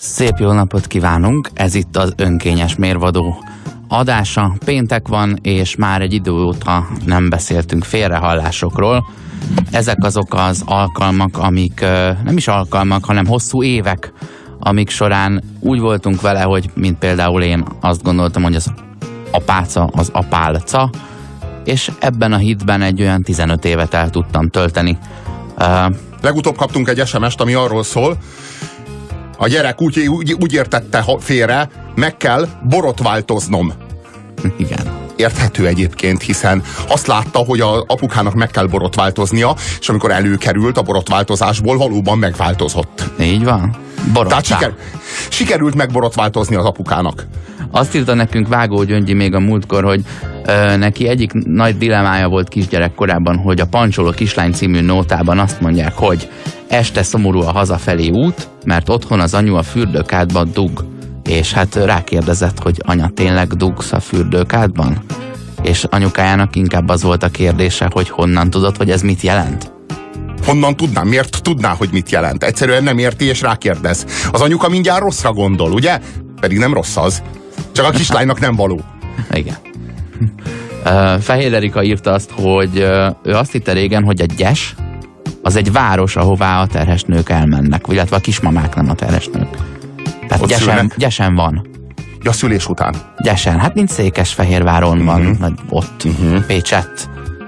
Szép jó napot kívánunk, ez itt az Önkényes Mérvadó adása. Péntek van, és már egy idő óta nem beszéltünk félrehallásokról. Ezek azok az alkalmak, amik nem is alkalmak, hanem hosszú évek, amik során úgy voltunk vele, hogy mint például én azt gondoltam, hogy az apáca az apálca, és ebben a hitben egy olyan 15 évet el tudtam tölteni. Legutóbb kaptunk egy SMS-t, ami arról szól, a gyerek úgy értette félre, meg kell borotváltoznom. Igen. Érthető egyébként, hiszen azt látta, hogy az apukának meg kell borotváltoznia, és amikor előkerült a borotváltozásból, valóban megváltozott. Így van. Tehát sikerült megborotváltozni az apukának. Azt írta nekünk Vágó Gyöngyi még a múltkor, hogy neki egyik nagy dilemája volt kisgyerek korában, hogy a Pancsoló kislány című nótában azt mondják, hogy este szomorú a hazafelé út, mert otthon az anyu a fürdőkádban dug. És hát rákérdezett, hogy anya, tényleg dugsz a fürdőkádban? És anyukájának inkább az volt a kérdése, hogy honnan tudod, hogy ez mit jelent? Honnan tudnám? Miért tudná, hogy mit jelent? Egyszerűen nem érti, és rákérdez. Az anyuka mindjárt rosszra gondol, ugye? Pedig nem rossz az. Csak a kislánynak nem való. Igen. Fehér Erika írta azt, hogy ő azt hitte régen, hogy a Gyes az egy város, ahová a terhes nők elmennek, illetve a kismamák, nem a terhes nők. Tehát Gyesen van. Ja, szülés után. Gyesen, hát mint Székesfehérváron van, ott, Pécsett.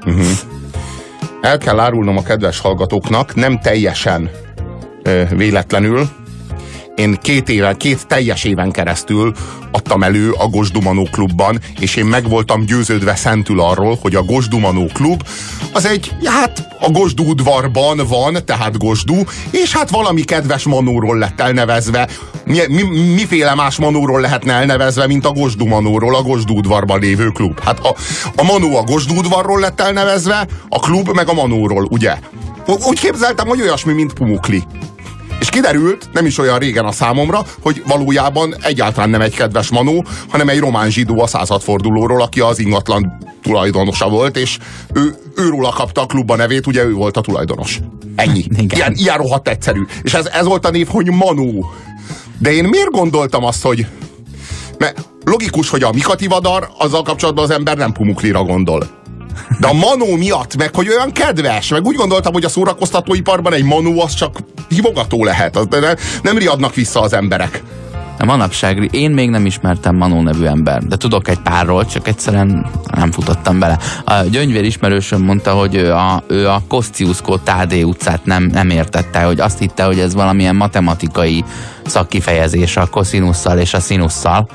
El kell árulnom a kedves hallgatóknak, nem teljesen véletlenül. Én két teljes éven keresztül adtam elő a Gosdumanó klubban, és én meg voltam győződve szentül arról, hogy a Gosdumanó klub az egy, hát a Gosdú udvarban van, tehát Gosdú, és hát valami kedves manóról lett elnevezve. Miféle más manóról lehetne elnevezve, mint a Gosdumanóról, a Gosdú udvarban lévő klub? Hát a manó a Gosdú udvarról lett elnevezve, a klub meg a manóról, ugye? Úgy képzeltem, hogy olyasmi, mint Pumukli. És kiderült, nem is olyan régen a számomra, hogy valójában egyáltalán nem egy kedves manó, hanem egy román zsidó a századfordulóról, aki az ingatlan tulajdonosa volt, és őróla kapta a klubba nevét, ugye ő volt a tulajdonos. Ennyi. Ilyen rohadt egyszerű. És ez volt a név, hogy Manó. De én miért gondoltam azt, hogy... Mert logikus, hogy a Mikati Vadar, azzal kapcsolatban az ember nem Pumuklira gondol. De a manó miatt, meg hogy olyan kedves, meg úgy gondoltam, hogy a szórakoztatóiparban egy manó az csak hívogató lehet. Nem riadnak vissza az emberek. A manapság, én még nem ismertem Manó nevű ember, de tudok egy párról, csak egyszerűen nem futottam bele. A Gyöngyvér ismerősöm mondta, hogy ő a Kosciuszko Tádé utcát nem értette, hogy azt hitte, hogy ez valamilyen matematikai szakkifejezés a koszinusszal és a szinusszal.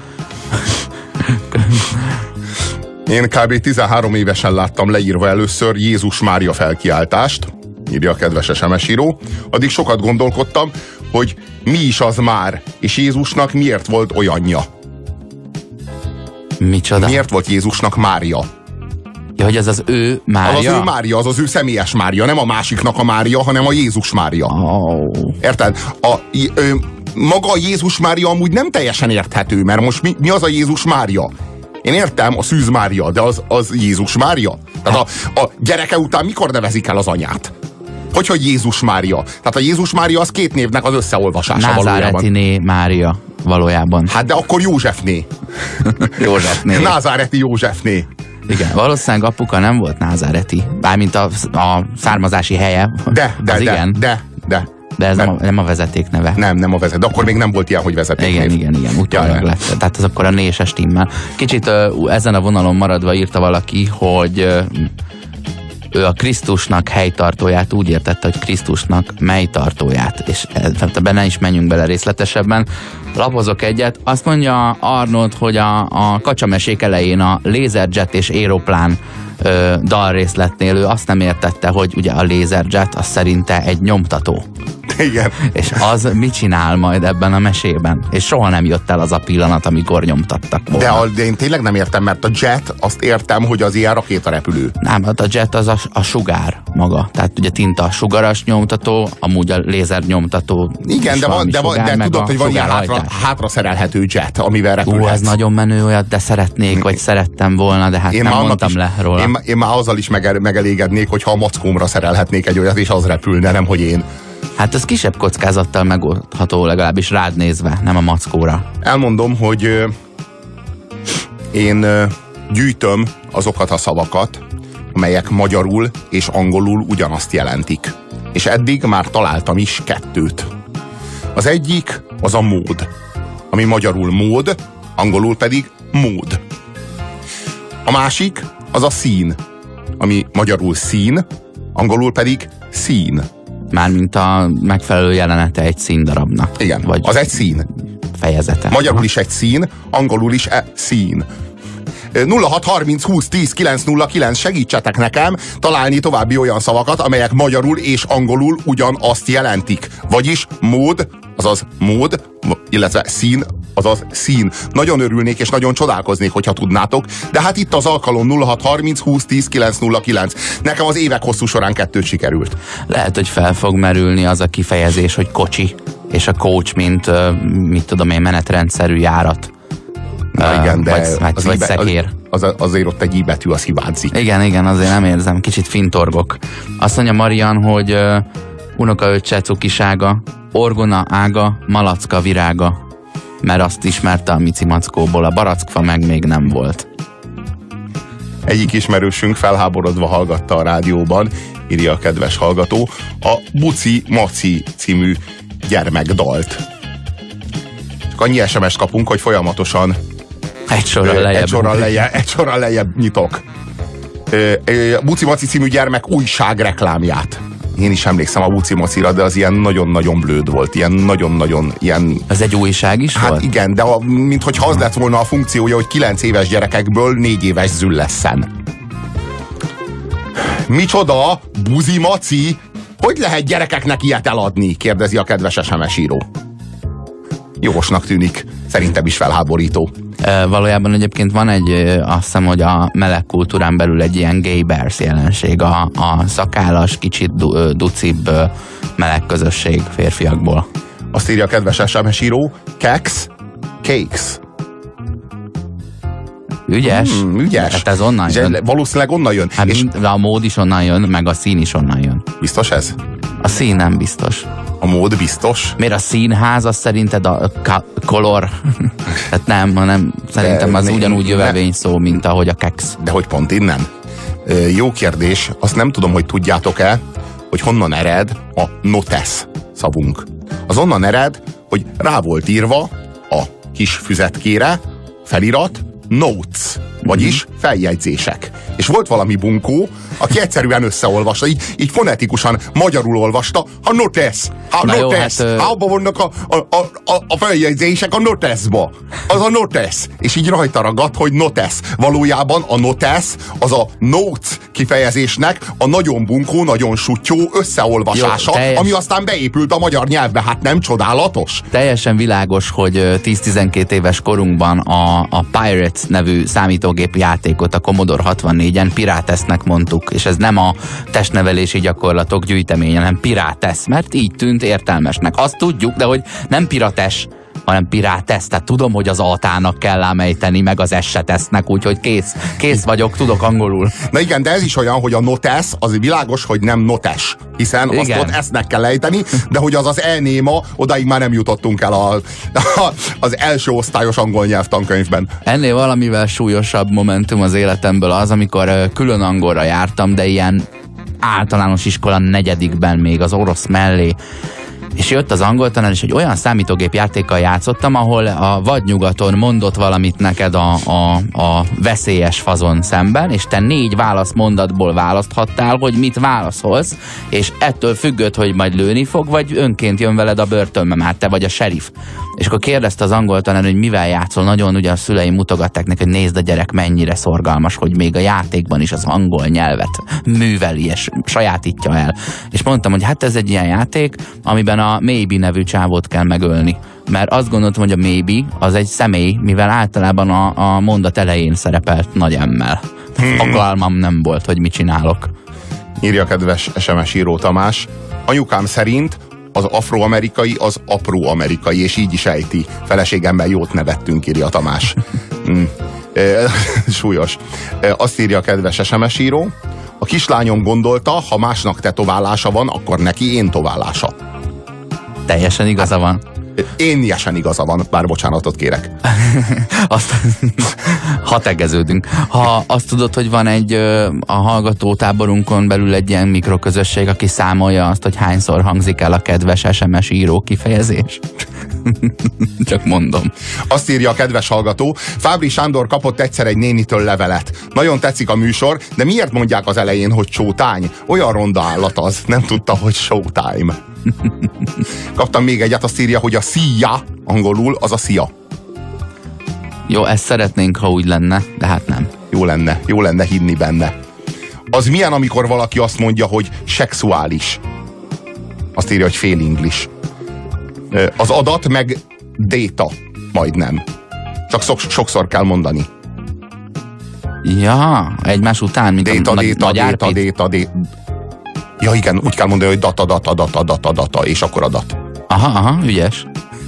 Én kb. 13 évesen láttam leírva először Jézus Mária felkiáltást, írja a kedves SMS író. Addig sokat gondolkodtam, hogy mi is az már, és Jézusnak miért volt olyanja. Micsoda? Miért volt Jézusnak Mária? Ja, hogy ez az ő Mária? Az ő Mária, az az ő személyes Mária, nem a másiknak a Mária, hanem a Jézus Mária. Oh. Érted? Maga a Jézus Mária amúgy nem teljesen érthető, mert most mi az a Jézus Mária? Én értem, a Szűz Mária, de az Jézus Mária? Tehát a gyereke után mikor nevezik el az anyát? Hogy Jézus Mária? Tehát a Jézus Mária az két névnek az összeolvasása valójában. Názáretiné Mária valójában. Hát de akkor Józsefné. Józsefné. Názáreti Józsefné. Igen, valószínűleg apuka nem volt názáreti. Bármint a származási helye. De ez nem a vezeték neve. Nem a vezeték. De akkor még nem volt ilyen, hogy vezeték. Igen. Utólag lett. Tehát az akkor a néses timmel. Kicsit ezen a vonalon maradva írta valaki, hogy ő a Krisztusnak helytartóját úgy értette, hogy Krisztusnak melytartóját. És ebben ne is menjünk bele részletesebben. Lapozok egyet. Azt mondja Arnold, hogy a kacsamesék elején a Laserjet és Aeroplán dalrészletnél ő azt nem értette, hogy ugye a Laserjet az szerinte egy nyomtató. Igen. És az mit csinál majd ebben a mesében? És soha nem jött el az a pillanat, amikor nyomtattak volna. De én tényleg nem értem, mert a jet, azt értem, hogy az ilyen rakétarepülő. Nem, hát a jet az a sugár maga. Tehát ugye tinta sugaras nyomtató, amúgy a lézer nyomtató. Igen, de tudod, hogy van ilyen hátra szerelhető jet, amivel repülhetsz. Ez nagyon menő, olyat, de szeretnék, vagy szerettem volna, de hát én nem mondtam le róla. Én már azzal is megelégednék, hogyha a mackómra szerelhetnék egy olyat, és az repülne, nem hogy én. Hát ez kisebb kockázattal megoldható, legalábbis rád nézve, nem a mackóra. Elmondom, hogy én gyűjtöm azokat a szavakat, amelyek magyarul és angolul ugyanazt jelentik. És eddig már találtam is 2. Az egyik az a mód, ami magyarul mód, angolul pedig mód. A másik az a szín, ami magyarul szín, angolul pedig szín. Mármint a megfelelő jelenete egy színdarabnak. Igen, vagy az egy szín. Fejezete. Magyarul is egy szín, angolul is szín. 0630 20 10 909, segítsetek nekem találni további olyan szavakat, amelyek magyarul és angolul ugyanazt jelentik. Vagyis mód, azaz mód, illetve szín, azaz szín. Nagyon örülnék és nagyon csodálkoznék, hogyha tudnátok, de hát itt az alkalom 0630 20 10 909. Nekem az évek hosszú során 2 sikerült. Lehet, hogy fel fog merülni az a kifejezés, hogy kocsi, és a coach, mint mit tudom én, menetrendszerű járat. Na igen, de vagy szekér. Azért ott egy íbetű, az hibázik. Igen, azért nem érzem, kicsit fintorgok. Azt mondja Marian, hogy unokaöccse cukisága, orgona ága, malacka virága, mert azt ismerte a Mici Mackóból, a barackfa meg még nem volt. Egyik ismerősünk felháborodva hallgatta a rádióban, írja a kedves hallgató, a Buci Maci című gyermekdalt. Csak annyi SMS kapunk, hogy folyamatosan egy sorral lejjebb nyitok. Buci Maci című gyermek újság reklámját. Én is emlékszem a Buci Macira, de az ilyen nagyon-nagyon blőd volt. Ilyen nagyon-nagyon ilyen... Ez egy újság is hát volt? Igen, de minthogyha az lett volna a funkciója, hogy 9 éves gyerekekből 4 éves züll lesszen. Micsoda? Buzi Maci? Hogy lehet gyerekeknek ilyet eladni? Kérdezi a kedves SMS író. Jogosnak tűnik. Szerintem is felháborító. Valójában egyébként van egy, azt hiszem, hogy a meleg kultúrán belül egy ilyen gay bears jelenség, a szakállas, kicsit ducibb meleg közösség férfiakból. Azt írja a kedves SMS író, cakes. Ügyes? Ügyes. Hát ez onnan jön. Valószínűleg onnan jön. Hát és a mód is onnan jön, meg a szín is onnan jön. Biztos ez? A szín nem biztos. A mód biztos? Miért a színház, az szerinted a color? Tehát nem, hanem szerintem az ugyanúgy jövevény szó, mint ahogy a keks. De hogy pont innen? Jó kérdés. Azt nem tudom, hogy tudjátok-e, hogy honnan ered a notes szavunk. Az onnan ered, hogy rá volt írva a kis füzetkére felirat notes, vagyis feljegyzések. És volt valami bunkó, aki egyszerűen összeolvasta, így fonetikusan magyarul olvasta a notes. A notes. Abba vannak a feljegyzések a notesba. Az a notes. És így rajta ragadt, hogy notes. Valójában a notes az a notes kifejezésnek a nagyon bunkó, nagyon sutyó összeolvasása, ami aztán beépült a magyar nyelvbe. Hát nem csodálatos? Teljesen világos, hogy 10-12 éves korunkban a Pirates nevű számítógépi játékot a Commodore 64-en Piratesnek mondtuk, és ez nem a testnevelési gyakorlatok gyűjteménye, hanem Pirates, mert így tűnt értelmesnek. Azt tudjuk, de hogy nem Pirates, hanem Pirates, tehát tudom, hogy az altának kell ámejteni, meg az S-se tesznek, úgyhogy kész vagyok, tudok angolul. Na igen, de ez is olyan, hogy a notes, az világos, hogy nem notes, hiszen igen, azt ott S-nek kell ejteni, de hogy az az elnéma, odáig már nem jutottunk el az első osztályos angol nyelvtankönyvben. Ennél valamivel súlyosabb momentum az életemből az, amikor külön angolra jártam, de ilyen általános iskola 4. még az orosz mellé, és jött az angol tanár, és egy olyan számítógép játékkal játszottam, ahol a vadnyugaton mondott valamit neked a veszélyes fazon szemben, és te 4 válaszmondatból választhattál, hogy mit válaszolsz, és ettől függött, hogy majd lőni fog, vagy önként jön veled a börtönbe, már te vagy a sheriff. És akkor kérdezte az angol tanár, hogy mivel játszol. Nagyon ugye a szüleim mutogatták neki, hogy nézd a gyerek mennyire szorgalmas, hogy még a játékban is az angol nyelvet műveli és sajátítja el. És mondtam, hogy hát ez egy ilyen játék, amiben a Maybe nevű csávót kell megölni. Mert azt gondoltam, hogy a Maybe az egy személy, mivel általában a mondat elején szerepelt nagy M-mel. Fogalmam nem volt, hogy mit csinálok. Írja a kedves SMS író Tamás. Anyukám szerint az afroamerikai az apróamerikai, és így is ejti. Feleségemmel jót nevettünk, írja Tamás. Súlyos. Azt írja a kedves SMS író. A kislányom gondolta, ha másnak tetoválása van, akkor neki én toválása. Teljesen igaza van. Énnyesen igaza van, bár bocsánatot kérek. Azt, ha tegeződünk. Ha azt tudod, hogy van a hallgatótáborunkon belül egy ilyen mikroközösség, aki számolja azt, hogy hányszor hangzik el a kedves SMS író kifejezés. Csak mondom. Azt írja a kedves hallgató, Fábri Sándor kapott egyszer egy nénitől levelet. Nagyon tetszik a műsor, de miért mondják az elején, hogy showtime? Olyan ronda állat az, nem tudta, hogy showtime. Kaptam még egyet, azt írja, hogy a szia, angolul, az a szia. Jó, ezt szeretnénk, ha úgy lenne, de hát nem. Jó lenne hinni benne. Az milyen, amikor valaki azt mondja, hogy szexuális? Azt írja, hogy fél English. Az adat meg data, majdnem. Csak sokszor kell mondani. Ja, egymás után, mint data, a data. Ja igen, úgy kell mondani, hogy data, és akkor adat. Aha, ügyes.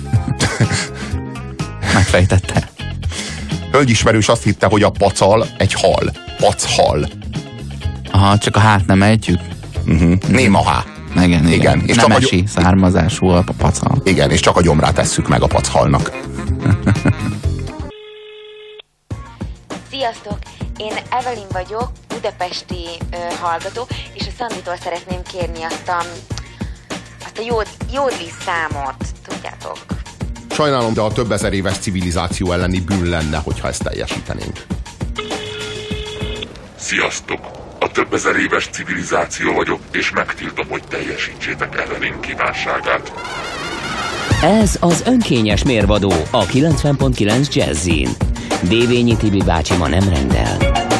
Megfejtette. Hölgyismerős azt hitte, hogy a pacal egy hal. Pachal. Aha, csak a hát nem ejtjük. Néma há. Igen. És nemesi származású a pacal. Igen, és csak a gyomrát tesszük meg a pachalnak. Sziasztok! Én Evelyn vagyok, budapesti hallgató, és a Szanditól szeretném kérni azt a jódli számot, tudjátok? Sajnálom, de a több ezer éves civilizáció elleni bűn lenne, hogyha ezt teljesítenénk. Sziasztok! A több ezer éves civilizáció vagyok, és megtiltom, hogy teljesítsétek Evelyn kívánságát. Ez az önkényes mérvadó a 90.9 Jazzin. Dévényi Tibi bácsi ma nem rendel.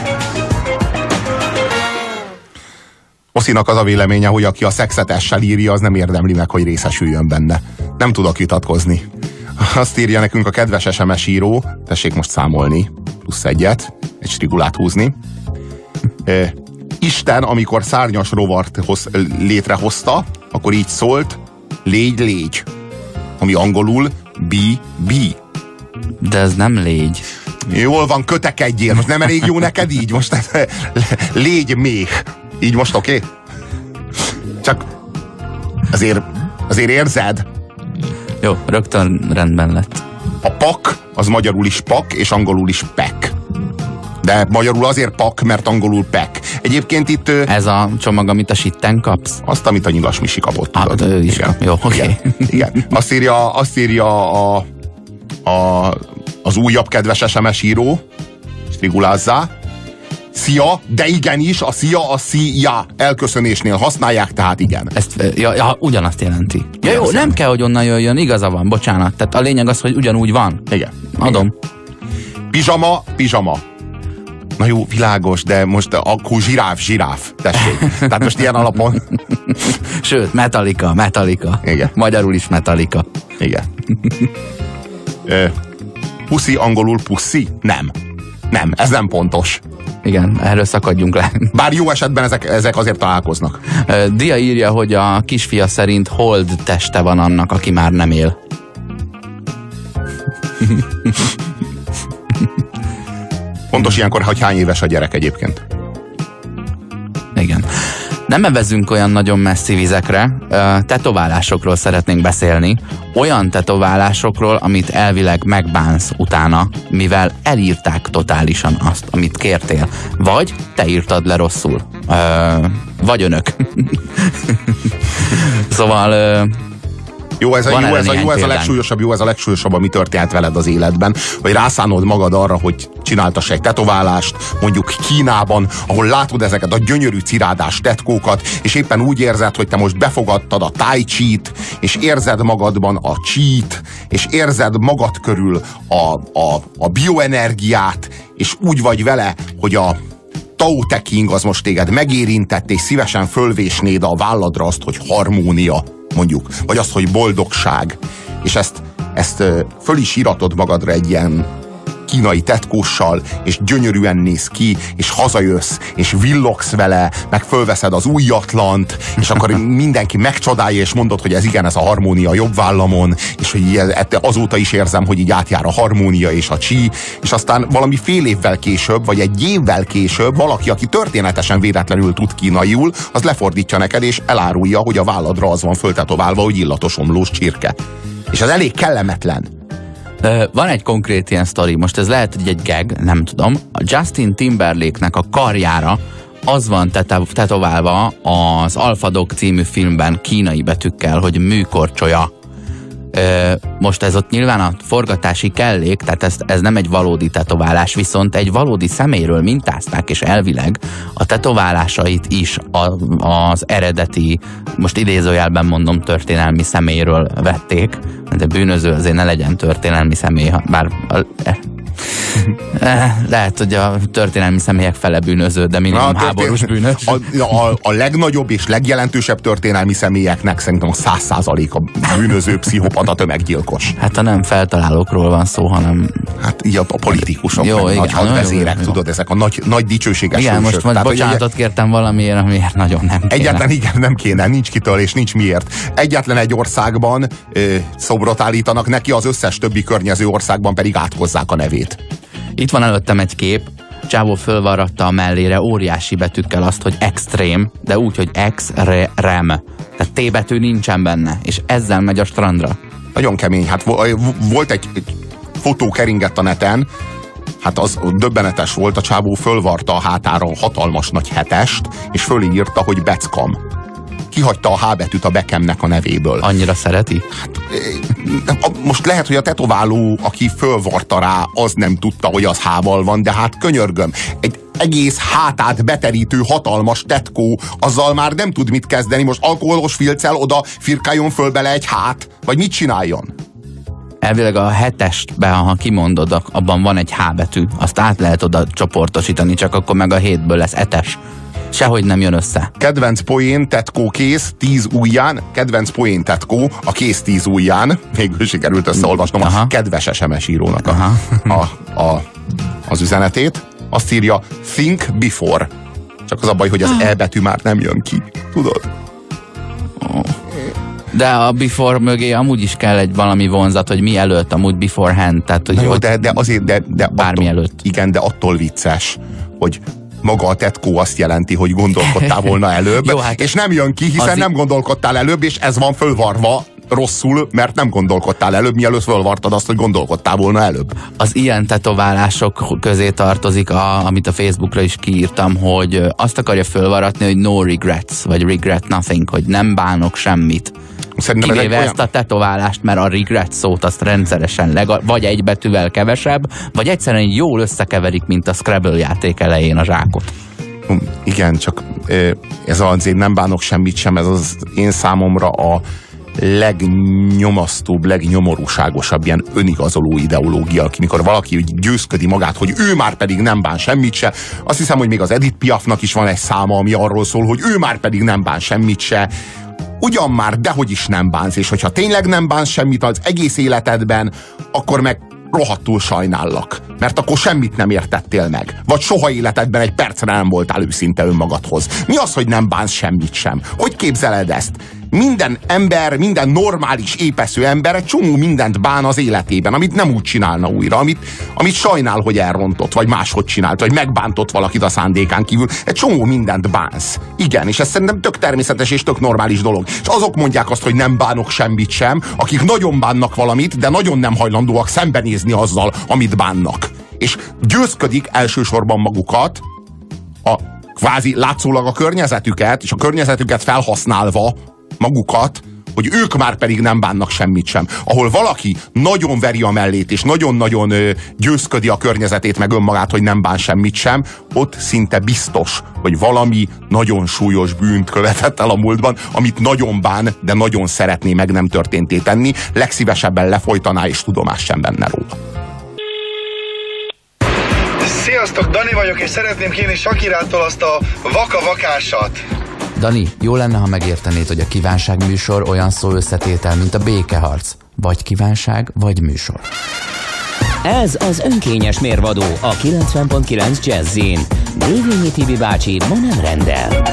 Oszinak az a véleménye, hogy aki a szexet essel írja, az nem érdemli meg, hogy részesüljön benne. Nem tudok vitatkozni. Azt írja nekünk a kedves SMS író, tessék most számolni, plusz egyet, egy strigulát húzni. Isten, amikor szárnyas rovart létrehozta, akkor így szólt, légy, ami angolul be. De ez nem légy. Jól van, kötekedjél, most nem elég jó neked így? Most légy méh. Így most oké? Csak azért érzed? Jó, rögtön rendben lett. A pak, az magyarul is pak, és angolul is pek. De magyarul azért pak, mert angolul pek. Egyébként itt... Ez a csomag, amit a sitten kapsz? Azt, amit a Nyilas Misi kapott. Tudod. Ő is kap. Jó, oké. Igen. Azt írja az újabb kedves SMS író, strigulázzá. Szia, de igenis, a szia, a szia elköszönésnél használják, tehát igen. Ezt, ugyanazt jelenti. Ja, jó, nem kell, hogy onnan jöjjön, igaza van, bocsánat. Tehát a lényeg az, hogy ugyanúgy van. Igen. Adom. Pizsama. Na jó, világos, de most akkor zsiráf, tessék. Tehát most ilyen alapon... Sőt, Metallica. Igen. Magyarul is Metallica. Igen. Puszi, angolul puszi? Nem, ez nem pontos. Igen, erről szakadjunk le. Bár jó esetben ezek azért találkoznak. Dia írja, hogy a kisfia szerint hold teste van annak, aki már nem él. Pontos ilyenkor, hogy hány éves a gyerek egyébként. Igen. Nem evezünk olyan nagyon messzi vizekre, tetoválásokról szeretnénk beszélni. Olyan tetoválásokról, amit elvileg megbánsz utána, mivel elírták totálisan azt, amit kértél. Vagy te írtad le rosszul. Vagy önök. Szóval... Jó, ez a legsúlyosabb, ami történt veled az életben, hogy rászánod magad arra, hogy csináltass egy tetoválást, mondjuk Kínában, ahol látod ezeket a gyönyörű cirádás tetkókat, és éppen úgy érzed, hogy te most befogadtad a tai chi-t, és érzed magadban a chi-t, és érzed magad körül a bioenergiát, és úgy vagy vele, hogy a Tao Te Ching az most téged megérintett, és szívesen fölvésnéd a válladra azt, hogy harmónia, mondjuk, vagy azt, hogy boldogság, és ezt föl is íratod magadra egy ilyen kínai tetkóssal, és gyönyörűen néz ki, és hazajössz, és villogsz vele, meg fölveszed az újatlant, és akkor mindenki megcsodálja, és mondod, hogy ez igen, ez a harmónia a jobb vállamon, és hogy azóta is érzem, hogy így átjár a harmónia és a csí, és aztán valami fél évvel később, vagy egy évvel később valaki, aki történetesen véletlenül tud kínaiul, az lefordítja neked, és elárulja, hogy a válladra az van föltetoválva, hogy illatos omlós csirke. És ez elég kellemetlen. Van egy konkrét ilyen sztori, most ez lehet, hogy egy gag, nem tudom. A Justin Timberlake-nek a karjára az van tetoválva az Alpha Dog című filmben kínai betűkkel, hogy műkorcsolya. Most ez ott nyilván a forgatási kellék, tehát ez nem egy valódi tetoválás, viszont egy valódi személyről mintázták, és elvileg a tetoválásait is az eredeti, most idézőjelben mondom, történelmi személyről vették, de bűnöző azért ne legyen történelmi személy, bár lehet, hogy a történelmi személyek fele bűnöző, de minimum háborús bűnös. A legnagyobb és legjelentősebb történelmi személyeknek szerintem a 100% a bűnöző, pszichopata, tömeggyilkos. Hát a nem feltalálókról van szó, hanem... Hát így a politikusok, jó, meg igen, nagy hadvezérek, tudod, ezek a nagy dicsőséges igen, hősök. most bocsánatot kértem valamiért, amiért nagyon nem kéne. Egyáltalán igen, nem kéne, nincs kitől és nincs miért. Egyetlen egy országban szobrot állítanak neki, az összes többi környező országban pedig áthozzák a nevét. Itt van előttem egy kép, csávó fölvarratta a mellére óriási betűkkel azt, hogy extrém, de úgy, hogy ex-rem. Tehát T betű nincsen benne, és ezzel megy a strandra. Nagyon kemény. Hát volt egy fotó keringett a neten, hát az döbbenetes volt, a csávó fölvarta a hátára a hatalmas nagy hetest, és fölé írta, hogy Beckam. Kihagyta a H betűt a Beckhamnek a nevéből. Annyira szereti? Hát, most lehet, hogy a tetováló, aki fölvarta rá, az nem tudta, hogy az H-val van, de hát könyörgöm. Egy egész hátát beterítő hatalmas tetkó, azzal már nem tud mit kezdeni, most alkoholos filccel oda firkáljon föl bele egy hát, vagy mit csináljon? Elvileg a hetestben, ha kimondod, abban van egy H betű, azt át lehet oda csoportosítani, csak akkor meg a 7-ből lesz etes. Sehogy nem jön össze. Kedvenc poén, tetkó kész, 10 ujján, kedvenc poén, tetkó, a kész 10 ujján. Végül sikerült összeolvasnom a kedves SMS írónak az üzenetét. Azt írja, think before. Csak az a baj, hogy az E betű már nem jön ki. Tudod? De a before mögé amúgy is kell egy valami vonzat, hogy mi előtt, amúgy beforehand. Tehát, hogy jó, de azért, de bármi attól, előtt. Igen, de attól vicces, hogy maga a tetkó azt jelenti, hogy gondolkodtál volna előbb, jó, hát és nem jön ki, hiszen nem gondolkodtál előbb, és ez van fölvarva rosszul, mert nem gondolkodtál előbb, mielőtt fölvartad azt, hogy gondolkodtál volna előbb. Az ilyen tetoválások közé tartozik, amit a Facebookra is kiírtam, hogy azt akarja fölvaratni, hogy no regrets, vagy regret nothing, hogy nem bánok semmit. Szerintem kivéve ezt a tetoválást, mert a regret szót azt rendszeresen vagy egy betűvel kevesebb, vagy egyszerűen jól összekeverik, mint a Scrabble játék elején a zsákot. Igen, csak ez azért nem bánok semmit sem, ez az én számomra a legnyomasztóbb, legnyomorúságosabb ilyen önigazoló ideológia, amikor valaki úgy győzködi magát, hogy ő már pedig nem bán semmit se. Azt hiszem, hogy még az Edith Piafnak is van egy száma, ami arról szól, hogy ő már pedig nem bán semmit se. Ugyan már, dehogy is nem bánsz, és hogyha tényleg nem bánsz semmit az egész életedben, akkor meg rohadtul sajnállak, mert akkor semmit nem értettél meg. Vagy soha életedben egy percre nem voltál őszinte önmagadhoz. Mi az, hogy nem bánsz semmit sem? Hogy képzeled ezt? Minden ember, minden normális, épesző ember egy csomó mindent bán az életében, amit nem úgy csinálna újra, amit sajnál, hogy elrontott, vagy máshogy csinált, vagy megbántott valakit a szándékán kívül. Egy csomó mindent bánsz. Igen, és ez szerintem tök természetes és tök normális dolog. És azok mondják azt, hogy nem bánok semmit sem, akik nagyon bánnak valamit, de nagyon nem hajlandóak szembenézni azzal, amit bánnak. És győzködik elsősorban magukat, kvázi látszólag a környezetüket, és a környezetüket felhasználva magukat, hogy ők már pedig nem bánnak semmit sem. Ahol valaki nagyon veri a mellét, és nagyon-nagyon győzködi a környezetét, meg önmagát, hogy nem bán semmit sem, ott szinte biztos, hogy valami nagyon súlyos bűnt követett el a múltban, amit nagyon bán, de nagyon szeretné meg nem történté tenni, legszívesebben lefolytaná, és tudomás sem benne róla. Sziasztok, Dani vagyok, és szeretném kérni Shakirától azt a vaka-vakásat. Dani, jó lenne, ha megértenéd, hogy a kívánság műsor olyan szó összetétel, mint a békeharc. Vagy kívánság, vagy műsor. Ez az önkényes mérvadó a 90.9 Jazzin. Dévényi Tibi bácsi ma nem rendel.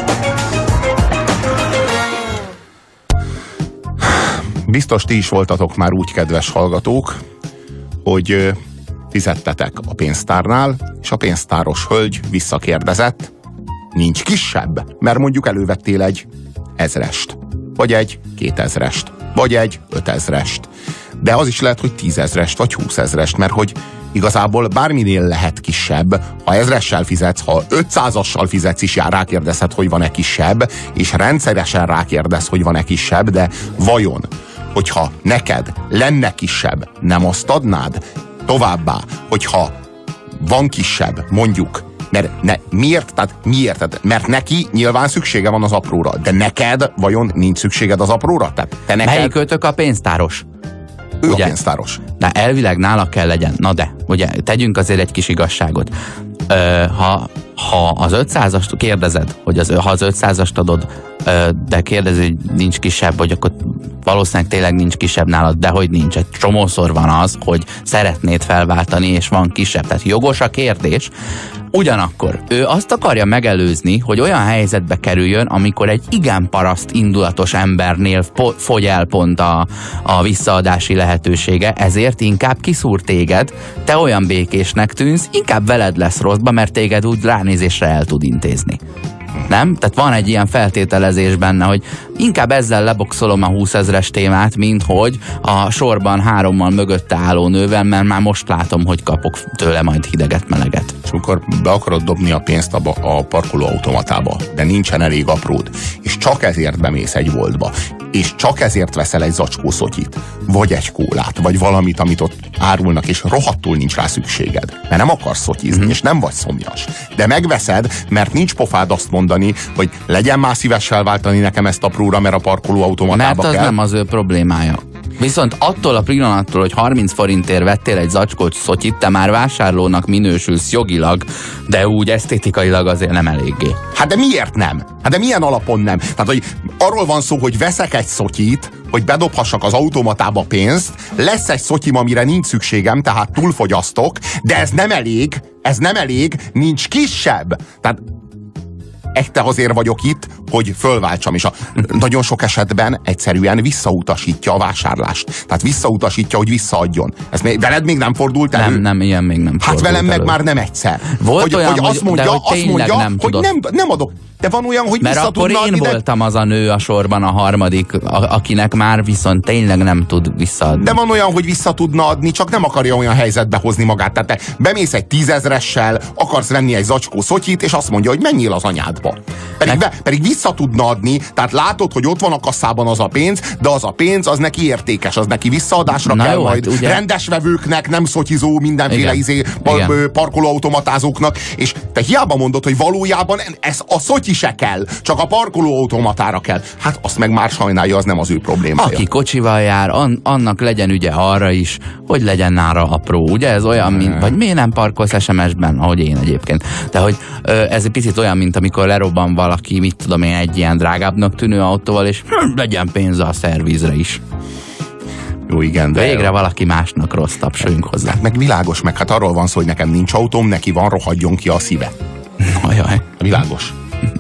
Biztos ti is voltatok már úgy, kedves hallgatók, hogy fizettetek a pénztárnál, és a pénztáros hölgy visszakérdezett, nincs kisebb, mert mondjuk elővettél egy 1000-est, vagy egy 2000-est, vagy egy 5000-est. De az is lehet, hogy 10 000-est, vagy 20 000-est, mert hogy igazából bárminél lehet kisebb. Ha 1000-essel fizetsz, ha 500-assal fizetsz is, rákérdezhet, hogy van-e kisebb, és rendszeresen rákérdez, hogy van-e kisebb, de vajon, hogyha neked lenne kisebb, nem azt adnád? Továbbá, hogyha van kisebb, mondjuk, miért? Tehát miért? Mert neki nyilván szüksége van az apróra, de neked vajon nincs szükséged az apróra? Tehát te neked... Melyik őtök a pénztáros? Ő ugye? A pénztáros. De elvileg nála kell legyen. Na de, ugye, tegyünk azért egy kis igazságot. Ha az 500-ast kérdezed, hogy ha az 500-ast adod, de kérdezi, hogy nincs kisebb, hogy akkor valószínűleg tényleg nincs kisebb nálad, de hogy nincs. Egy csomószor van az, hogy szeretnéd felváltani, és van kisebb. Tehát jogos a kérdés. Ugyanakkor ő azt akarja megelőzni, hogy olyan helyzetbe kerüljön, amikor egy igen paraszt indulatos embernél fogy el pont a visszaadási lehetősége, ezért inkább kiszúr téged, te olyan békésnek tűnsz, inkább veled lesz rosszba, mert téged úgy ránézésre el tud intézni. Nem? Tehát van egy ilyen feltételezés benne, hogy inkább ezzel leboxolom a 20 000-es témát, mint hogy a sorban 3-mal mögötte álló nővel, mert már most látom, hogy kapok tőle majd hideget, meleget. És amikor be akarod dobni a pénzt a parkolóautomatába, de nincsen elég apród, és csak ezért bemész egy boltba, és csak ezért veszel egy zacskó szotyit, vagy egy kólát, vagy valamit, amit ott árulnak, és rohadtul nincs rá szükséged, mert nem akarsz szotyizni, és nem vagy szomjas. De megveszed, mert nincs pofád azt mondani, hogy legyen már szíves elváltani nekem ezt apróra, mert a parkolóautomatába kell. Mert az nem az ő problémája. Viszont attól a pillanattól, hogy 30 forintért vettél egy zacskót szotyit, te már vásárlónak minősülsz jogilag, de úgy esztétikailag azért nem eléggé. Hát de miért nem? Hát de milyen alapon nem? Tehát, hogy arról van szó, hogy veszek egy szotyit, hogy bedobhassak az automatába pénzt, lesz egy szotyim, amire nincs szükségem, tehát túlfogyasztok, de ez nem elég, nincs kisebb. Tehát ekte azért vagyok itt, hogy fölváltsam, és nagyon sok esetben egyszerűen visszautasítja a vásárlást. Tehát visszautasítja, hogy visszaadjon. Ez veled még nem fordult elő? Nem, ilyen még nem fordult velem elő. meg már nem egyszer. Volt olyan, hogy azt mondja, hogy nem adok. De van olyan, hogy mert vissza akkor tudna én adni, voltam az a nő a sorban, a harmadik, akinek már viszont tényleg nem tud visszaadni. De van olyan, hogy vissza tudna adni, csak nem akarja olyan helyzetbe hozni magát. Tehát te bemész egy 10 000-essel, akarsz venni egy zacskó szotyit, és azt mondja, hogy menjél az anyádba. Pedig vissza tudna adni, tehát látod, hogy ott van a kasszában az a pénz, de az a pénz, az neki értékes, az neki visszaadásra kell jó, majd. Hát, rendes vevőknek, nem szotyizó, mindenféle parkolóautomatázóknak, és te hiába mondod, hogy valójában ez a szotyi se kell, csak a parkolóautomatára kell. Hát azt meg már sajnálja, az nem az ő problémája. Aki kocsival jár, annak legyen ügye arra is, hogy legyen nála apró. Ugye ez olyan, mint, vagy miért nem parkolsz SMS-ben, ahogy én egyébként. De hogy ez egy picit olyan, mint amikor lerobban valaki, mit tudom én, egy ilyen drágábbnak tűnő autóval, és legyen pénze a szervizre is. Jó, igen, de... Végre valaki másnak rossz, tapsoljunk hozzá. Hát meg világos, meg hát arról van szó, hogy nekem nincs autóm, neki van, rohadjon ki a szíve. Ajaj. Világos.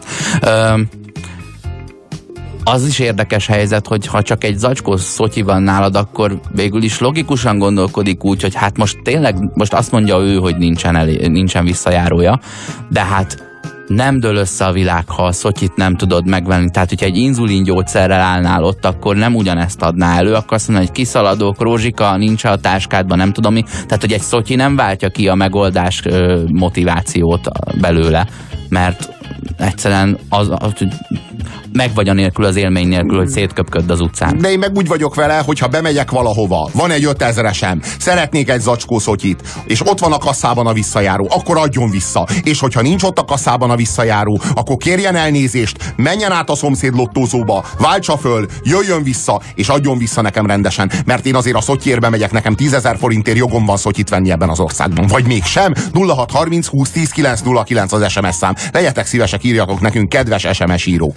Az is érdekes helyzet, hogy ha csak egy zacskó szotyi van nálad, akkor végül is logikusan gondolkodik úgy, hogy hát most tényleg, most azt mondja ő, hogy nincsen visszajárója, de hát nem dől össze a világ, ha a szotyit nem tudod megvenni. Tehát, hogyha egy inzulingyógyszerrel állnál ott, akkor nem ugyanezt adná elő, akkor azt mondja, hogy kiszaladók, rózsika, nincs a táskádban, nem tudom mi. Tehát, hogy egy szotyi nem váltja ki a megoldás motivációt belőle, mert egyszerűen hogy meg vagy anélkül az élmény nélkül, hogy szétköpköd az utcán. De én meg úgy vagyok vele, hogyha bemegyek valahova, van egy 5000-esem, szeretnék egy zacskó szotyit, és ott van a kasszában a visszajáró, akkor adjon vissza. És hogyha nincs ott a kasszában a visszajáró, akkor kérjen elnézést, menjen át a szomszéd lottózóba, váltsa föl, jöjjön vissza, és adjon vissza nekem rendesen. Mert én azért a szotyérbe megyek, nekem 10 000 forintért jogom van szotyit venni ebben az országban. Vagy mégsem. 0630 20 10 909 az SMS szám. Legyetek szívesek, írjatok nekünk, kedves SMS írók.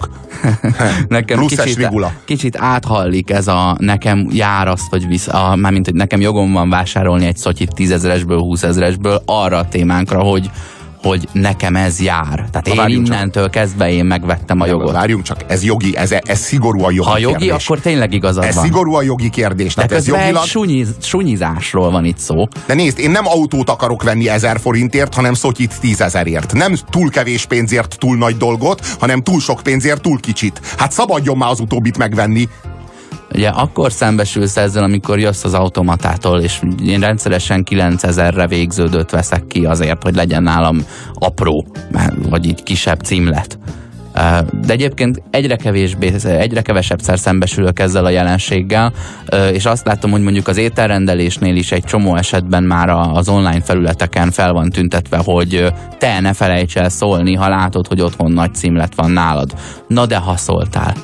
nekem kicsit áthallik ez a nekem jár azt, hogy mármint, hogy nekem jogom van vásárolni egy szotyit 10 000-esből, 20 000-esből arra a témánkra, hogy nekem ez jár. Tehát én innentől kezdve én megvettem a jogot. Várjunk csak, ez jogi, ez szigorúan jogi kérdés. Ha jogi, akkor tényleg igazad ez van. Ez szigorúan jogi kérdés. De közben jogilag... egy sunyizásról van itt szó. De nézd, én nem autót akarok venni 1000 forintért, hanem szotyit 10 000-ért. Nem túl kevés pénzért túl nagy dolgot, hanem túl sok pénzért túl kicsit. Hát szabadjon már az utóbbit megvenni. Ugye akkor szembesülsz ezzel, amikor jössz az automatától, és én rendszeresen 9000-re végződőt veszek ki azért, hogy legyen nálam apró, vagy így kisebb címlet. De egyébként egyre kevesebbszer szembesülök ezzel a jelenséggel, és azt látom, hogy mondjuk az ételrendelésnél is egy csomó esetben már az online felületeken fel van tüntetve, hogy te ne felejts el szólni, ha látod, hogy otthon nagy címlet van nálad. Na de ha szóltál,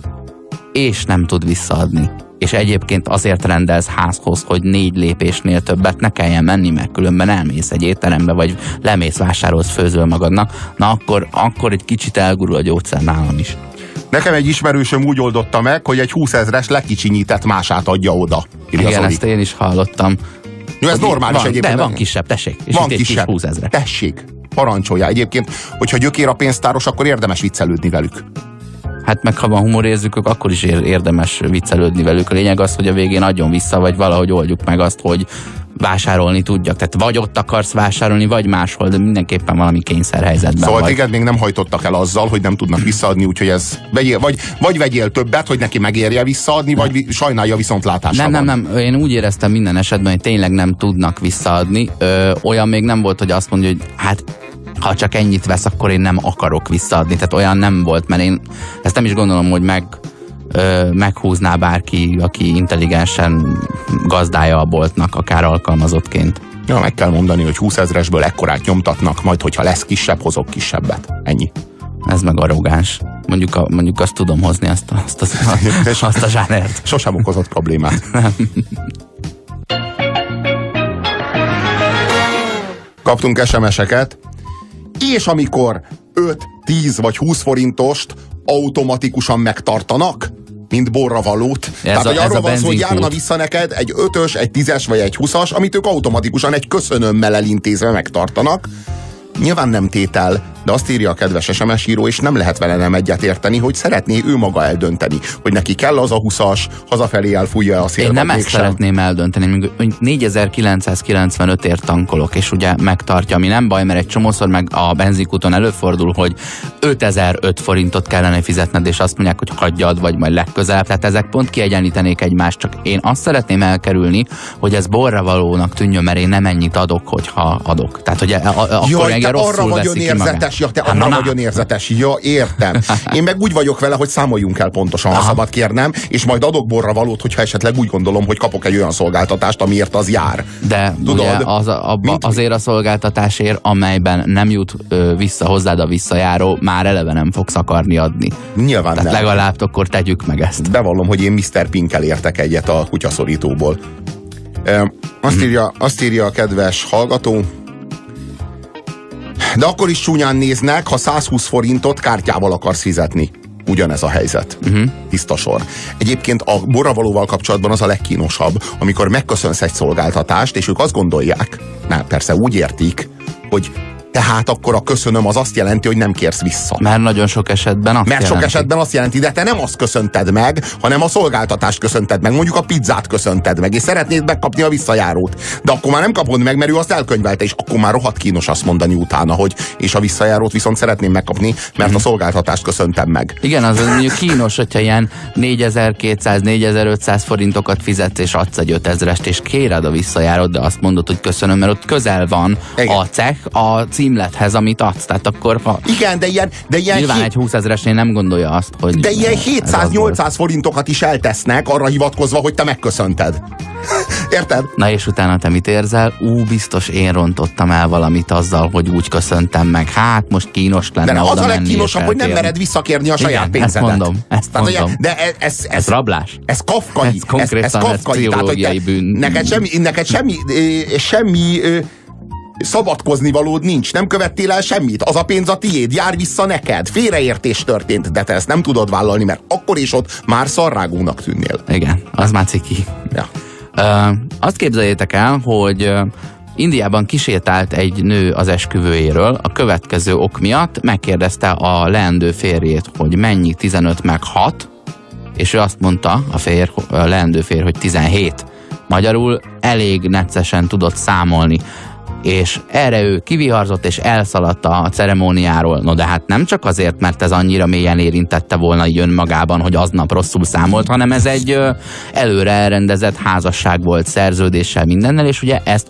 és nem tud visszaadni. És egyébként azért rendelsz házhoz, hogy 4 lépésnél többet ne kelljen menni, mert különben elmész egy étterembe, vagy lemész, vásárolsz, főzöl magadnak. Na akkor egy kicsit elgurul a gyógyszer nálam is. Nekem egy ismerősöm úgy oldotta meg, hogy egy 20 000-es lekicsinyített mását adja oda. Igen, ezt én is hallottam. Jó, ez normális egyébként. De van kisebb, tessék. És van itt kisebb, 20 000. Tessék, parancsolja. Egyébként, hogyha gyökér a pénztáros, akkor érdemes viccelődni velük. Hát meg ha van humorérzükök, akkor is érdemes viccelődni velük. A lényeg az, hogy a végén adjon vissza, vagy valahogy oldjuk meg azt, hogy vásárolni tudjak. Tehát vagy ott akarsz vásárolni, vagy máshol, de mindenképpen valami kényszerhelyzetben szóval vagy. Téged még nem hajtottak el azzal, hogy nem tudnak visszaadni, úgyhogy ez vagy vegyél többet, hogy neki megérje visszaadni, vagy sajnálja viszontlátásra. Nem. Én úgy éreztem minden esetben, hogy tényleg nem tudnak visszaadni. Olyan még nem volt, hogy azt mondja, hogy hát ha csak ennyit vesz, akkor én nem akarok visszaadni. Tehát olyan nem volt, mert én ezt nem is gondolom, hogy meghúzná bárki, aki intelligensen gazdája a boltnak, akár alkalmazottként. Ja, meg kell mondani, hogy 20 000-esből ekkorát nyomtatnak, majd hogyha lesz kisebb, hozok kisebbet. Ennyi. Ez meg arrogáns. Mondjuk azt tudom hozni, azt a zsánert. Sosem okozott problémát. Kaptunk SMS-eket, és amikor 5, 10 vagy 20 forintost automatikusan megtartanak, mint borravalót. Tehát, hogy arról van szó, hogy járna vissza neked egy 5-ös, egy 10-es vagy egy 20-as, amit ők automatikusan egy köszönömmel elintézve megtartanak. Nyilván nem tétel, de azt írja a kedves SMS író, és nem lehet vele nem egyetérteni, hogy szeretné ő maga eldönteni, hogy neki kell az a 20-as, hazafelé elfújja a szél. Én nem ezt szeretném eldönteni, 4995-ért tankolok, és ugye megtartja, ami nem baj, mert egy csomószor meg a benzinkúton előfordul, hogy 5005 forintot kellene fizetned, és azt mondják, hogy hagyjad, vagy majd legközelebb. Tehát ezek pont kiegyenlítenék egymást, csak én azt szeretném elkerülni, hogy ez borravalónak tűnjön, mert én nem ennyit adok, hogyha adok. Tehát, hogy akkor engem rosszul veszik ki magát. Ja, te arra nagyon érzetes. Ja, értem. Én meg úgy vagyok vele, hogy számoljunk el pontosan, ha szabad kérnem, és majd adok borravalót, hogyha esetleg úgy gondolom, hogy kapok egy olyan szolgáltatást, amiért az jár. De tudod, ugye azért a szolgáltatásért, amelyben nem jut vissza hozzád a visszajáró, már eleve nem fogsz akarni adni. Nyilván tehát nem. Legalább akkor tegyük meg ezt. Bevallom, hogy én Mr. Pinkkel értek egyet a kutyaszorítóból. Azt írja a kedves hallgató, de akkor is csúnyán néznek, ha 120 forintot kártyával akarsz fizetni. Ugyanez a helyzet. Tiszta sor. Egyébként a borravalóval kapcsolatban az a legkínosabb, amikor megköszönsz egy szolgáltatást, és ők azt gondolják, persze úgy értik, hogy tehát akkor a köszönöm az azt jelenti, hogy nem kérsz vissza. Mert nagyon sok esetben azt jelenti, de te nem azt köszönted meg, hanem a szolgáltatást köszönted meg, mondjuk a pizzát köszönted meg, és szeretnéd megkapni a visszajárót. De akkor már nem kapod meg, mert ő azt elkönyvelte, és akkor már rohadt kínos azt mondani utána, hogy és a visszajárót viszont szeretném megkapni, mert a szolgáltatást köszöntem meg. Igen, az mondjuk kínos, hogyha ilyen 4200-4500 forintokat fizetsz, és adsz egy 5000-est, és kéred a visszajárót, de azt mondod, hogy köszönöm, mert ott közel van a cech, a címlethez, amit adsz. Tehát akkor, ha... Igen, de ilyen nyilván egy 20 000-esnél nem gondolja azt, hogy... De ilyen 700-800 forintokat is eltesznek, arra hivatkozva, hogy te megköszönted. Érted? Na és utána te mit érzel? Biztos én rontottam el valamit azzal, hogy úgy köszöntem meg. Hát most kínos lenne. De az a legkínosabb, hogy nem mered visszakérni a saját pénzedet. Ezt mondom. De ez rablás. Ez kafkai. Ez konkrétan ez pszichológiai bűn. Neked semmi szabadkozni valód nincs, nem követtél el semmit, az a pénz a tiéd, jár vissza neked, félreértés történt, de te ezt nem tudod vállalni, mert akkor is ott már szarrágónak tűnnél. Igen, az már ciki. Ja. Azt képzeljétek el, hogy Indiában kisétált egy nő az esküvőjéről, a következő ok miatt megkérdezte a leendő férjét, hogy mennyi 15 meg 6, és ő azt mondta, a leendő férj, hogy 17. Magyarul elég neccesen tudott számolni. És erre ő kiviharzott és elszaladt a ceremóniáról. No de hát nem csak azért, mert ez annyira mélyen érintette volna így önmagában, hogy aznap rosszul számolt, hanem ez egy előre elrendezett házasság volt szerződéssel mindennel, és ugye ezt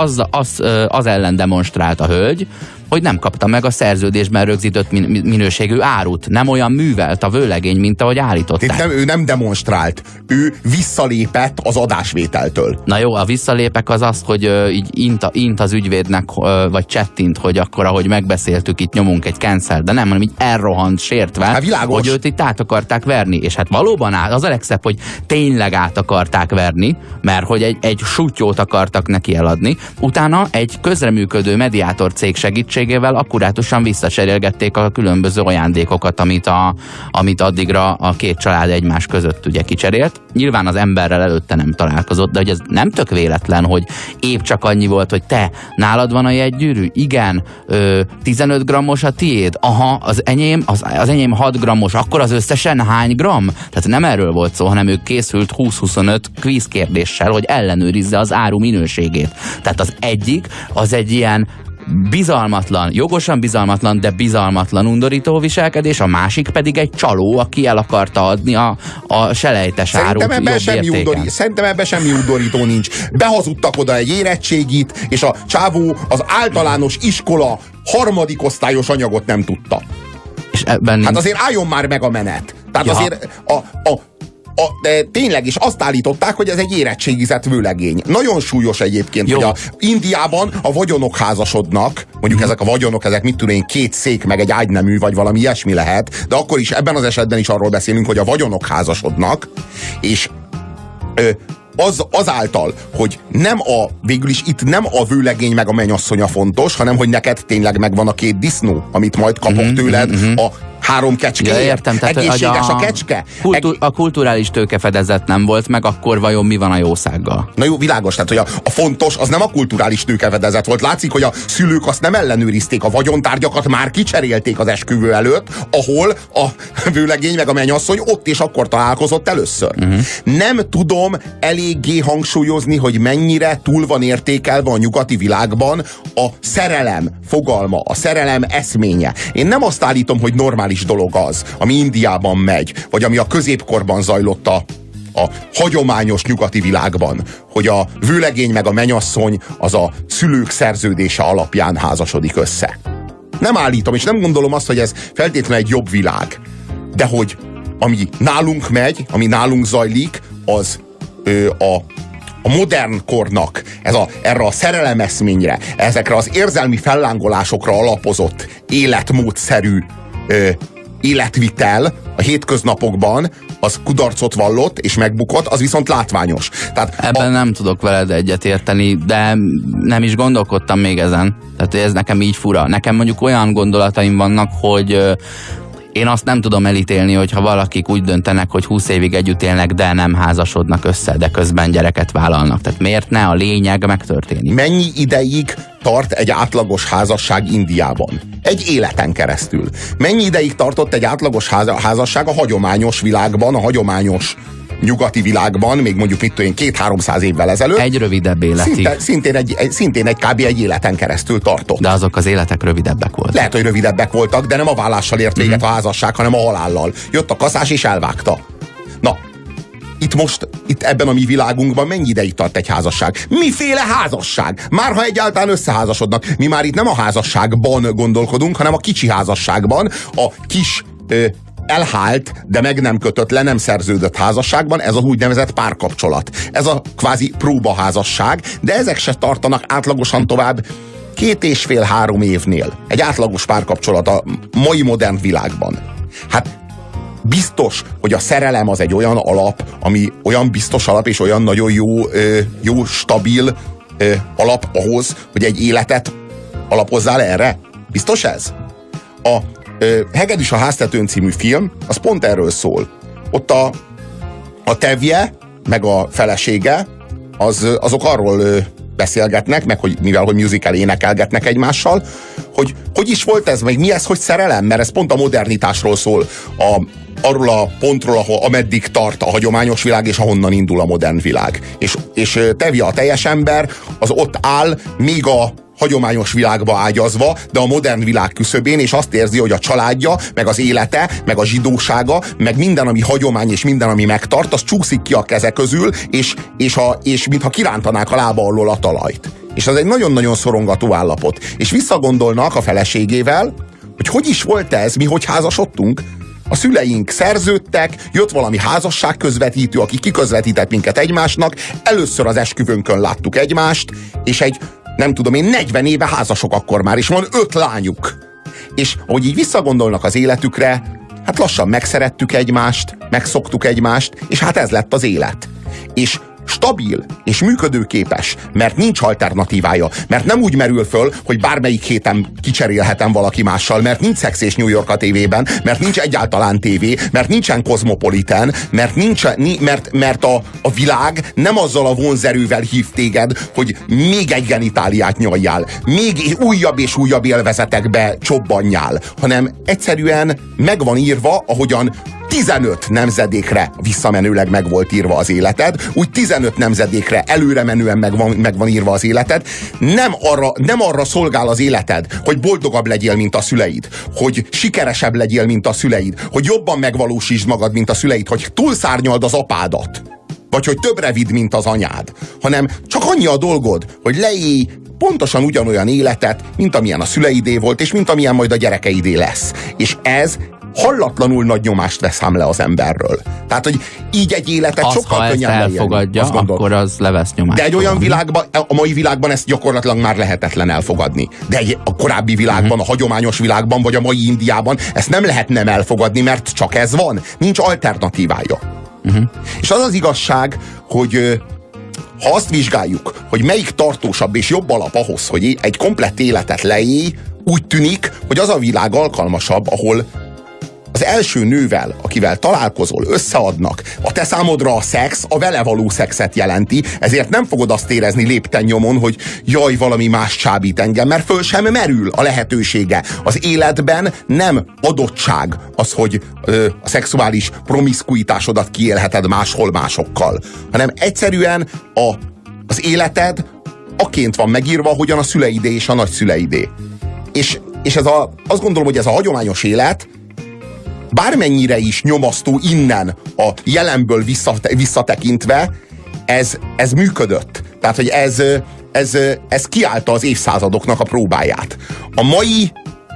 az ellen demonstrált a hölgy, hogy nem kapta meg a szerződésben rögzített minőségű árut. Nem olyan művelt a vőlegény, mint ahogy állították. Ő nem demonstrált. Ő visszalépett az adásvételtől. Na jó, a visszalépek az, hogy így int az ügyvédnek, vagy csettint, hogy akkor, ahogy megbeszéltük, itt nyomunk egy cancel, de nem, hanem így elrohant sértve, hogy őt itt át akarták verni. És hát valóban az a legszebb, hogy tényleg át akarták verni, mert hogy egy sutyót akartak neki eladni. Utána egy közreműködő mediátor cég segítségével akkurátusan visszacserélgették a különböző ajándékokat, amit addigra a két család egymás között ugye kicserélt. Nyilván az emberrel előtte nem találkozott, de hogy ez nem tök véletlen, hogy épp csak annyi volt, hogy te, nálad van a jegygyűrű? Igen. 15 grammos a tiéd? Aha, az enyém 6 grammos. Akkor az összesen hány gram? Tehát nem erről volt szó, hanem ő készült 20-25 kvíz kérdéssel, hogy ellenőrizze az áru minőségét. Tehát az egyik, az egy ilyen bizalmatlan, jogosan bizalmatlan, de bizalmatlan undorító viselkedés, a másik pedig egy csaló, aki el akarta adni a selejtes árut jobb értéken. Szerintem ebben semmi undorító nincs. Behazudtak oda egy érettségit, és a csávó az általános iskola harmadik osztályos anyagot nem tudta. És ebben hát azért álljon már meg a menet. Tehát azért de tényleg is azt állították, hogy ez egy érettségizett vőlegény. Nagyon súlyos egyébként, hogy Indiában a vagyonok házasodnak, mondjuk ezek a vagyonok, ezek mit tudom én, 2 szék, meg egy ágynemű, vagy valami ilyesmi lehet, de akkor is ebben az esetben is arról beszélünk, hogy a vagyonok házasodnak, és azáltal, hogy végül is itt nem a vőlegény meg a mennyasszonya fontos, hanem hogy neked tényleg megvan a 2 disznó, amit majd kapok tőled a 3 kecske. Ja, értem, tehát egészséges a kecske. A kulturális tőkefedezet nem volt meg, akkor vajon mi van a jószággal? Na jó, világos, tehát hogy a fontos, az nem a kulturális tőkefedezet volt. Látszik, hogy a szülők azt nem ellenőrizték, a vagyontárgyakat már kicserélték az esküvő előtt, ahol a vőlegény meg a mennyasszony ott és akkor találkozott először. Nem tudom eléggé hangsúlyozni, hogy mennyire túl van értékelve a nyugati világban a szerelem fogalma, a szerelem eszménye. Én nem azt állítom, hogy normális dolog az, ami Indiában megy, vagy ami a középkorban zajlott a hagyományos nyugati világban, hogy a vőlegény meg a mennyasszony az a szülők szerződése alapján házasodik össze. Nem állítom, és nem gondolom azt, hogy ez feltétlenül egy jobb világ. De hogy ami nálunk megy, ami nálunk zajlik, az a modern kornak erre a szerelemeszményre, ezekre az érzelmi fellángolásokra alapozott életmódszerű életvitel a hétköznapokban, az kudarcot vallott és megbukott, az viszont látványos. Tehát ebben nem tudok veled egyetérteni, de nem is gondolkodtam még ezen. Tehát ez nekem így fura. Nekem mondjuk olyan gondolataim vannak, hogy én azt nem tudom elítélni, hogyha valakik úgy döntenek, hogy 20 évig együtt élnek, de nem házasodnak össze, de közben gyereket vállalnak. Tehát miért ne a lényeg megtörténik? Mennyi ideig tart egy átlagos házasság Indiában? Egy életen keresztül. Mennyi ideig tartott egy átlagos házasság a hagyományos világban, a hagyományos nyugati világban, még mondjuk 200-300 évvel ezelőtt? Egy rövidebb életig. Szintén kb. Egy életen keresztül tartott. De azok az életek rövidebbek voltak. Lehet, hogy rövidebbek voltak, de nem a vállással ért véget a házasság, hanem a halállal. Jött a kaszás és elvágta. Na, itt ebben a mi világunkban mennyi ideig tart egy házasság? Miféle házasság? Már ha egyáltalán összeházasodnak. Mi már itt nem a házasságban gondolkodunk, hanem a kicsi házasságban, a kis elhált, de meg nem kötött, le nem szerződött házasságban, ez az úgynevezett párkapcsolat. Ez a kvázi próbaházasság, de ezek se tartanak átlagosan tovább 2,5-3 évnél. Egy átlagos párkapcsolat a mai modern világban. Hát biztos, hogy a szerelem az egy olyan alap, ami olyan biztos alap, és olyan nagyon jó stabil alap ahhoz, hogy egy életet Alapozzál erre? Biztos ez? A Hegedűs a háztetőn című film, az pont erről szól. Ott a tevje, meg a felesége, azok arról beszélgetnek, meg mivel hogy musical énekelgetnek egymással, hogy is volt ez, meg mi ez, hogy szerelem, mert ez pont a modernitásról szól, arról a pontról, ameddig tart a hagyományos világ, és ahonnan indul a modern világ. És tevje, a teljes ember, az ott áll, még a hagyományos világba ágyazva, de a modern világ küszöbén, és azt érzi, hogy a családja, meg az élete, meg a zsidósága, meg minden, ami hagyomány, és minden, ami megtart, az csúszik ki a keze közül, és mintha kirántanák a lába alól a talajt. És ez egy nagyon-nagyon szorongató állapot. És visszagondolnak a feleségével, hogy is volt ez, mi hogy házasodtunk. A szüleink szerződtek, jött valami házasság közvetítő, aki kiközvetített minket egymásnak, először az esküvőnkön láttuk egymást, és nem tudom én, 40 éve házasok akkor már, és van 5 lányuk. És ahogy így visszagondolnak az életükre, hát lassan megszerettük egymást, megszoktuk egymást, és hát ez lett az élet. És stabil és működőképes, mert nincs alternatívája, mert nem úgy merül föl, hogy bármelyik héten kicserélhetem valaki mással, mert nincs Szex és New York a tévében, mert nincs egyáltalán tévé, mert nincsen Cosmopolitan, mert a világ nem azzal a vonzerővel hív téged, hogy még egy genitáliát nyaljál, még újabb és újabb élvezetekbe csobbanjál, hanem egyszerűen meg van írva, ahogyan 15 nemzedékre visszamenőleg meg volt írva az életed, úgy 15 nemzedékre előre menően meg van írva az életed. Nem arra szolgál az életed, hogy boldogabb legyél, mint a szüleid, hogy sikeresebb legyél, mint a szüleid, hogy jobban megvalósítsd magad, mint a szüleid, hogy túlszárnyald az apádat, vagy hogy többre vidd, mint az anyád, hanem csak annyi a dolgod, hogy leélj pontosan ugyanolyan életet, mint amilyen a szüleidé volt, és mint amilyen majd a gyerekeidé lesz. És ez hallatlanul nagy nyomást vesz le az emberről. Tehát, hogy így egy életet sokkal könnyen elfogadja, akkor az levesz nyomást. De egy olyan világban, a mai világban ezt gyakorlatilag már lehetetlen elfogadni. De a korábbi világban, a hagyományos világban, vagy a mai Indiában ezt nem lehet nem elfogadni, mert csak ez van. Nincs alternatívája. És az az igazság, hogy ha azt vizsgáljuk, hogy melyik tartósabb és jobb alap ahhoz, hogy egy komplett életet leélj, úgy tűnik, hogy az a világ alkalmasabb, ahol az első nővel, akivel találkozol, összeadnak. A te számodra a szex a vele való szexet jelenti, ezért nem fogod azt érezni lépten nyomon, hogy jaj, valami más csábít engem, mert föl sem merül a lehetősége. Az életben nem adottság az, hogy a szexuális promiszkuitásodat kiélheted máshol másokkal, hanem egyszerűen az életed aként van megírva, hogyan a szüleidé és a nagyszüleidé. És azt gondolom, hogy ez a hagyományos élet bármennyire is nyomasztó innen a jelenből visszatekintve, ez működött. Tehát, hogy ez kiállta az évszázadoknak a próbáját. A mai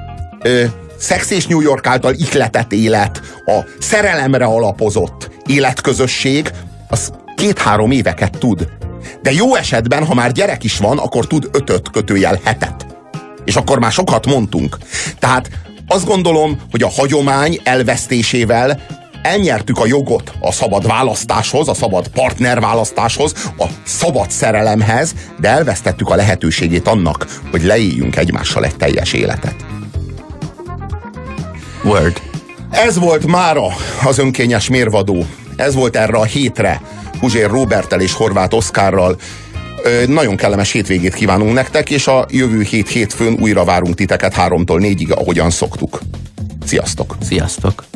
Szex és New York által ihletett élet, a szerelemre alapozott életközösség, az 2-3 éveket tud. De jó esetben, ha már gyerek is van, akkor tud 5-7. És akkor már sokat mondtunk. Tehát azt gondolom, hogy a hagyomány elvesztésével elnyertük a jogot a szabad választáshoz, a szabad partnerválasztáshoz, a szabad szerelemhez, de elvesztettük a lehetőségét annak, hogy leéljünk egymással egy teljes életet. Word. Ez volt mára az önkényes mérvadó. Ez volt erre a hétre Puzsér Róberttel és Horváth Oszkárral. Nagyon kellemes hétvégét kívánunk nektek, és a jövő hétfőn újra várunk titeket 3-tól 4-ig, ahogyan szoktuk. Sziasztok! Sziasztok!